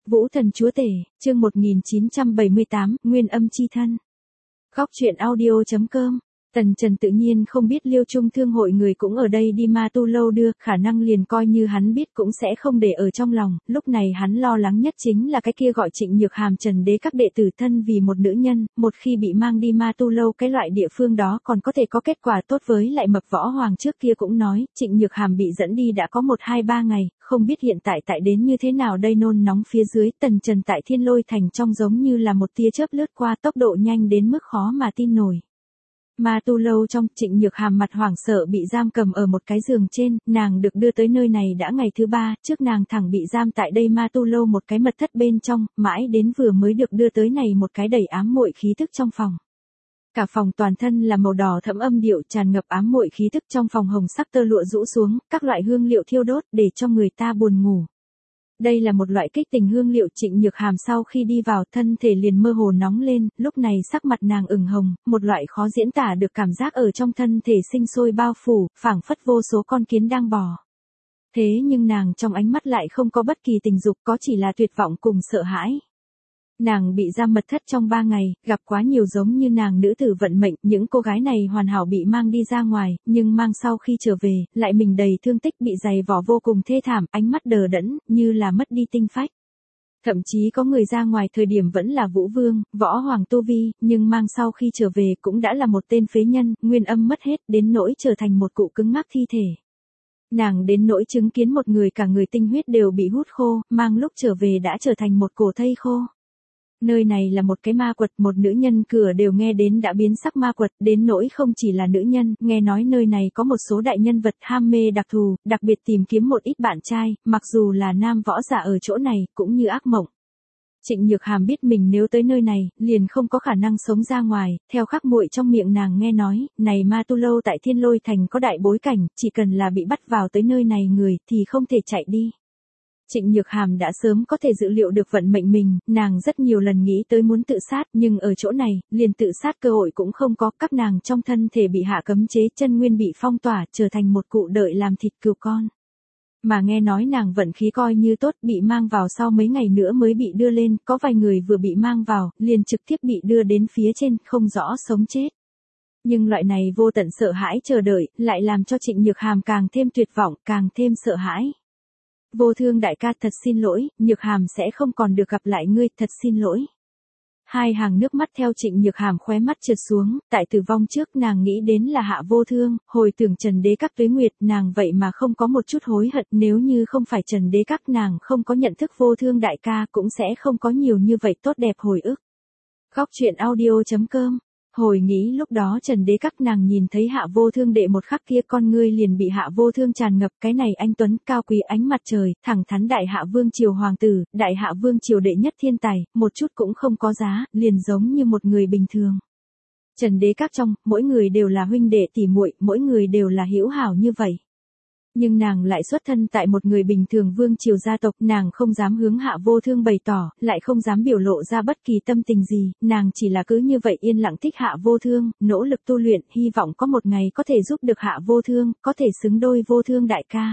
Vũ thần chúa tể, chương 1978, Nguyên âm chi thân. Góc truyện audio.com. Tần Trần tự nhiên không biết Liêu Trung Thương hội người cũng ở đây đi Ma Tu Lâu đưa, khả năng liền coi như hắn biết cũng sẽ không để ở trong lòng, lúc này hắn lo lắng nhất chính là cái kia gọi Trịnh Nhược Hàm Trần đế các đệ tử thân vì một nữ nhân, một khi bị mang đi Ma Tu Lâu cái loại địa phương đó còn có thể có kết quả tốt với lại Mập Võ Hoàng trước kia cũng nói, Trịnh Nhược Hàm bị dẫn đi đã có 1-2-3 ngày, không biết hiện tại đến như thế nào đây. Nôn nóng phía dưới, Tần Trần tại Thiên Lôi Thành trong giống như là một tia chớp lướt qua, tốc độ nhanh đến mức khó mà tin nổi. Ma Tu Lâu trong, Trịnh Nhược Hàm mặt hoảng sợ bị giam cầm ở một cái giường trên, nàng được đưa tới nơi này đã ngày thứ 3, trước nàng thẳng bị giam tại đây Ma Tu Lâu một cái mật thất bên trong, mãi đến vừa mới được đưa tới này một cái đầy ám muội khí thức trong phòng. Cả phòng toàn thân là màu đỏ thẫm âm điệu tràn ngập ám muội khí thức, trong phòng hồng sắc tơ lụa rũ xuống, các loại hương liệu thiêu đốt để cho người ta buồn ngủ. Đây là một loại kích tình hương liệu. Trịnh Nhược Hàm sau khi đi vào, thân thể liền mơ hồ nóng lên, lúc này sắc mặt nàng ửng hồng, một loại khó diễn tả được cảm giác ở trong thân thể sinh sôi bao phủ, phảng phất vô số con kiến đang bò. Thế nhưng nàng trong ánh mắt lại không có bất kỳ tình dục, có chỉ là tuyệt vọng cùng sợ hãi. Nàng bị giam mật thất trong 3 ngày, gặp quá nhiều giống như nàng nữ tử vận mệnh, những cô gái này hoàn hảo bị mang đi ra ngoài, nhưng mang sau khi trở về, lại mình đầy thương tích, bị dày vò vô cùng thê thảm, ánh mắt đờ đẫn, như là mất đi tinh phách. Thậm chí có người ra ngoài thời điểm vẫn là Vũ Vương, Võ Hoàng tu vi, nhưng mang sau khi trở về cũng đã là một tên phế nhân, nguyên âm mất hết, đến nỗi trở thành một cụ cứng ngắc thi thể. Nàng đến nỗi chứng kiến một người cả người tinh huyết đều bị hút khô, mang lúc trở về đã trở thành một cổ thây khô. Nơi này là một cái ma quật, một nữ nhân cửa đều nghe đến đã biến sắc ma quật, đến nỗi không chỉ là nữ nhân, nghe nói nơi này có một số đại nhân vật ham mê đặc thù, đặc biệt tìm kiếm một ít bạn trai, mặc dù là nam võ giả ở chỗ này, cũng như ác mộng. Trịnh Nhược Hàm biết mình nếu tới nơi này, liền không có khả năng sống ra ngoài, theo khắc muội trong miệng nàng nghe nói, này Ma Tu Lâu tại Thiên Lôi Thành có đại bối cảnh, chỉ cần là bị bắt vào tới nơi này người, thì không thể chạy đi. Trịnh Nhược Hàm đã sớm có thể dự liệu được vận mệnh mình, nàng rất nhiều lần nghĩ tới muốn tự sát, nhưng ở chỗ này, liền tự sát cơ hội cũng không có, các nàng trong thân thể bị hạ cấm chế, chân nguyên bị phong tỏa, trở thành một cụ đợi làm thịt cừu con. Mà nghe nói nàng vận khí coi như tốt, bị mang vào sau mấy ngày nữa mới bị đưa lên, có vài người vừa bị mang vào, liền trực tiếp bị đưa đến phía trên, không rõ sống chết. Nhưng loại này vô tận sợ hãi chờ đợi, lại làm cho Trịnh Nhược Hàm càng thêm tuyệt vọng, càng thêm sợ hãi. Vô Thương đại ca, thật xin lỗi, Nhược Hàm sẽ không còn được gặp lại ngươi, thật xin lỗi. Hai hàng nước mắt theo Trịnh Nhược Hàm khóe mắt trượt xuống, tại tử vong trước nàng nghĩ đến là Hạ Vô Thương, hồi tưởng Trần đế các tuế nguyệt, nàng vậy mà không có một chút hối hận, nếu như không phải Trần đế các nàng không có nhận thức Vô Thương đại ca cũng sẽ không có nhiều như vậy tốt đẹp hồi ức. Góc truyện audio.com. Hồi nghĩ lúc đó Trần đế các nàng nhìn thấy Hạ Vô Thương đệ một khắc kia, con ngươi liền bị Hạ Vô Thương tràn ngập, cái này anh tuấn cao quý ánh mặt trời, thẳng thắn đại hạ vương triều hoàng tử, đại hạ vương triều đệ nhất thiên tài, một chút cũng không có giá, liền giống như một người bình thường. Trần đế các trong, mỗi người đều là huynh đệ tỷ muội, mỗi người đều là hữu hảo như vậy. Nhưng nàng lại xuất thân tại một người bình thường vương triều gia tộc, nàng không dám hướng Hạ Vô Thương bày tỏ, lại không dám biểu lộ ra bất kỳ tâm tình gì, nàng chỉ là cứ như vậy yên lặng thích Hạ Vô Thương, nỗ lực tu luyện, hy vọng có một ngày có thể giúp được Hạ Vô Thương, có thể xứng đôi Vô Thương đại ca.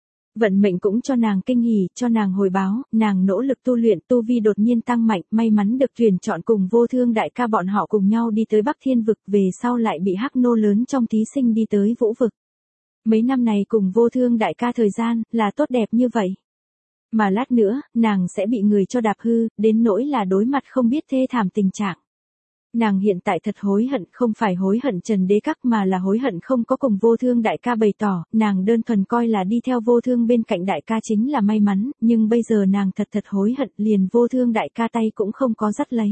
Vận mệnh cũng cho nàng kinh hỉ, cho nàng hồi báo, nàng nỗ lực tu luyện, tu vi đột nhiên tăng mạnh, may mắn được tuyển chọn cùng Vô Thương đại ca bọn họ cùng nhau đi tới Bắc Thiên vực, về sau lại bị hắc nô lớn trong thí sinh đi tới Vũ vực. Mấy năm này cùng Vô Thương đại ca thời gian, là tốt đẹp như vậy. Mà lát nữa, nàng sẽ bị người cho đạp hư, đến nỗi là đối mặt không biết thê thảm tình trạng. Nàng hiện tại thật hối hận, không phải hối hận Trần đế các mà là hối hận không có cùng Vô Thương đại ca bày tỏ, nàng đơn thuần coi là đi theo Vô Thương bên cạnh đại ca chính là may mắn, nhưng bây giờ nàng thật hối hận, liền Vô Thương đại ca tay cũng không có dắt lấy.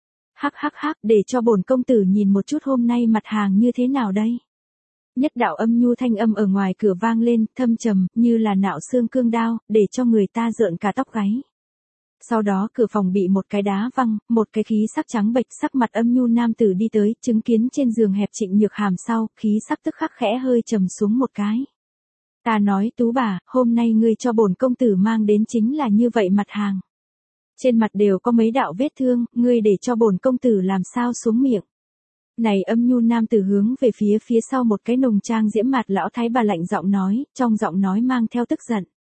Hắc, để cho bổn công tử nhìn một chút hôm nay mặt hàng như thế nào đây. Nhất đạo âm nhu thanh âm ở ngoài cửa vang lên, thâm trầm, như là nạo xương cương đao, để cho người ta rợn cả tóc gáy. Sau đó cửa phòng bị một cái đá văng, một cái khí sắc trắng bệch, sắc mặt âm nhu nam tử đi tới, chứng kiến trên giường hẹp Trịnh Nhược Hàm sau, khí sắc tức khắc khẽ hơi trầm xuống một cái. Ta nói Tú bà, hôm nay ngươi cho bổn công tử mang đến chính là như vậy mặt hàng. Trên mặt đều có mấy đạo vết thương, ngươi để cho bổn công tử làm sao xuống miệng. Này âm nhu nam tử hướng về phía sau một cái nùng trang diễm mặt lão thái bà lạnh giọng nói, trong giọng nói mang theo tức giận.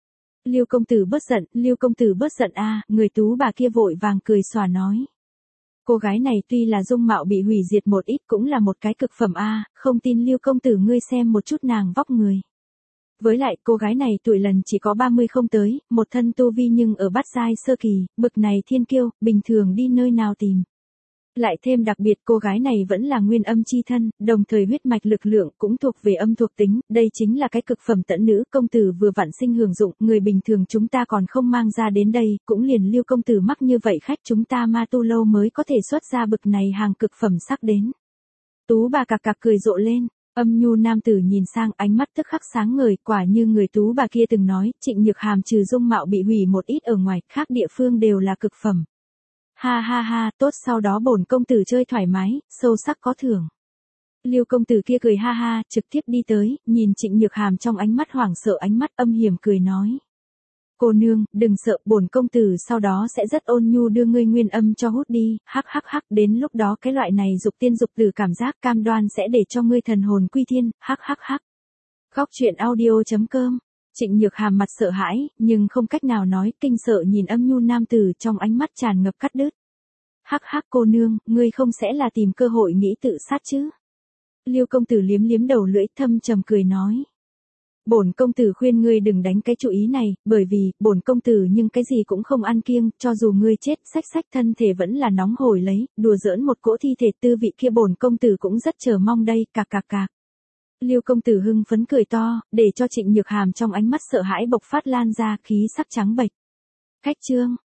Liêu công tử bớt giận, Liêu công tử bớt giận a, người tú bà kia vội vàng cười xòa nói. Cô gái này tuy là dung mạo bị hủy diệt một ít cũng là một cái cực phẩm a, không tin Liêu công tử ngươi xem một chút nàng vóc người. Với lại cô gái này tuổi lần chỉ có 30 không tới, một thân tu vi nhưng ở bát giai sơ kỳ, bực này thiên kiêu, bình thường đi nơi nào tìm. Lại thêm đặc biệt cô gái này vẫn là nguyên âm chi thân, đồng thời huyết mạch lực lượng cũng thuộc về âm thuộc tính, đây chính là cái cực phẩm tẫn nữ công tử vừa vặn sinh hưởng dụng, người bình thường chúng ta còn không mang ra đến đây, cũng liền Liêu công tử mắc như vậy khách chúng ta ma tu lâu mới có thể xuất ra bực này hàng cực phẩm sắc đến. Tú bà cạc cạc cười rộ lên, âm nhu nam tử nhìn sang ánh mắt tức khắc sáng ngời, quả như người tú bà kia từng nói, Trịnh Nhược Hàm trừ dung mạo bị hủy một ít ở ngoài, khác địa phương đều là cực phẩm. Ha ha ha, tốt sau đó bổn công tử chơi thoải mái, sâu sắc có thưởng. Liêu công tử kia cười ha ha, trực tiếp đi tới, nhìn Trịnh Nhược Hàm trong ánh mắt hoảng sợ ánh mắt âm hiểm cười nói. Cô nương, đừng sợ, bổn công tử sau đó sẽ rất ôn nhu đưa ngươi nguyên âm cho hút đi, hắc hắc hắc, đến lúc đó cái loại này dục tiên dục tử cảm giác cam đoan sẽ để cho ngươi thần hồn quy thiên, hắc hắc hắc. Góc truyện audio.com. Trịnh Nhược Hàm mặt sợ hãi, nhưng không cách nào nói, kinh sợ nhìn âm nhu nam tử trong ánh mắt tràn ngập cắt đứt. Hắc hắc cô nương, ngươi không sẽ là tìm cơ hội nghĩ tự sát chứ? Liêu công tử liếm liếm đầu lưỡi thâm trầm cười nói. Bổn công tử khuyên ngươi đừng đánh cái chủ ý này, bởi vì, bổn công tử nhưng cái gì cũng không ăn kiêng, cho dù ngươi chết, xách thân thể vẫn là nóng hổi lấy, đùa giỡn một cỗ thi thể tư vị kia bổn công tử cũng rất chờ mong đây, cạc cạc cạc. Liêu công tử hưng phấn cười to, để cho Trịnh Nhược Hàm trong ánh mắt sợ hãi bộc phát lan ra khí sắc trắng bệch. Khách chương.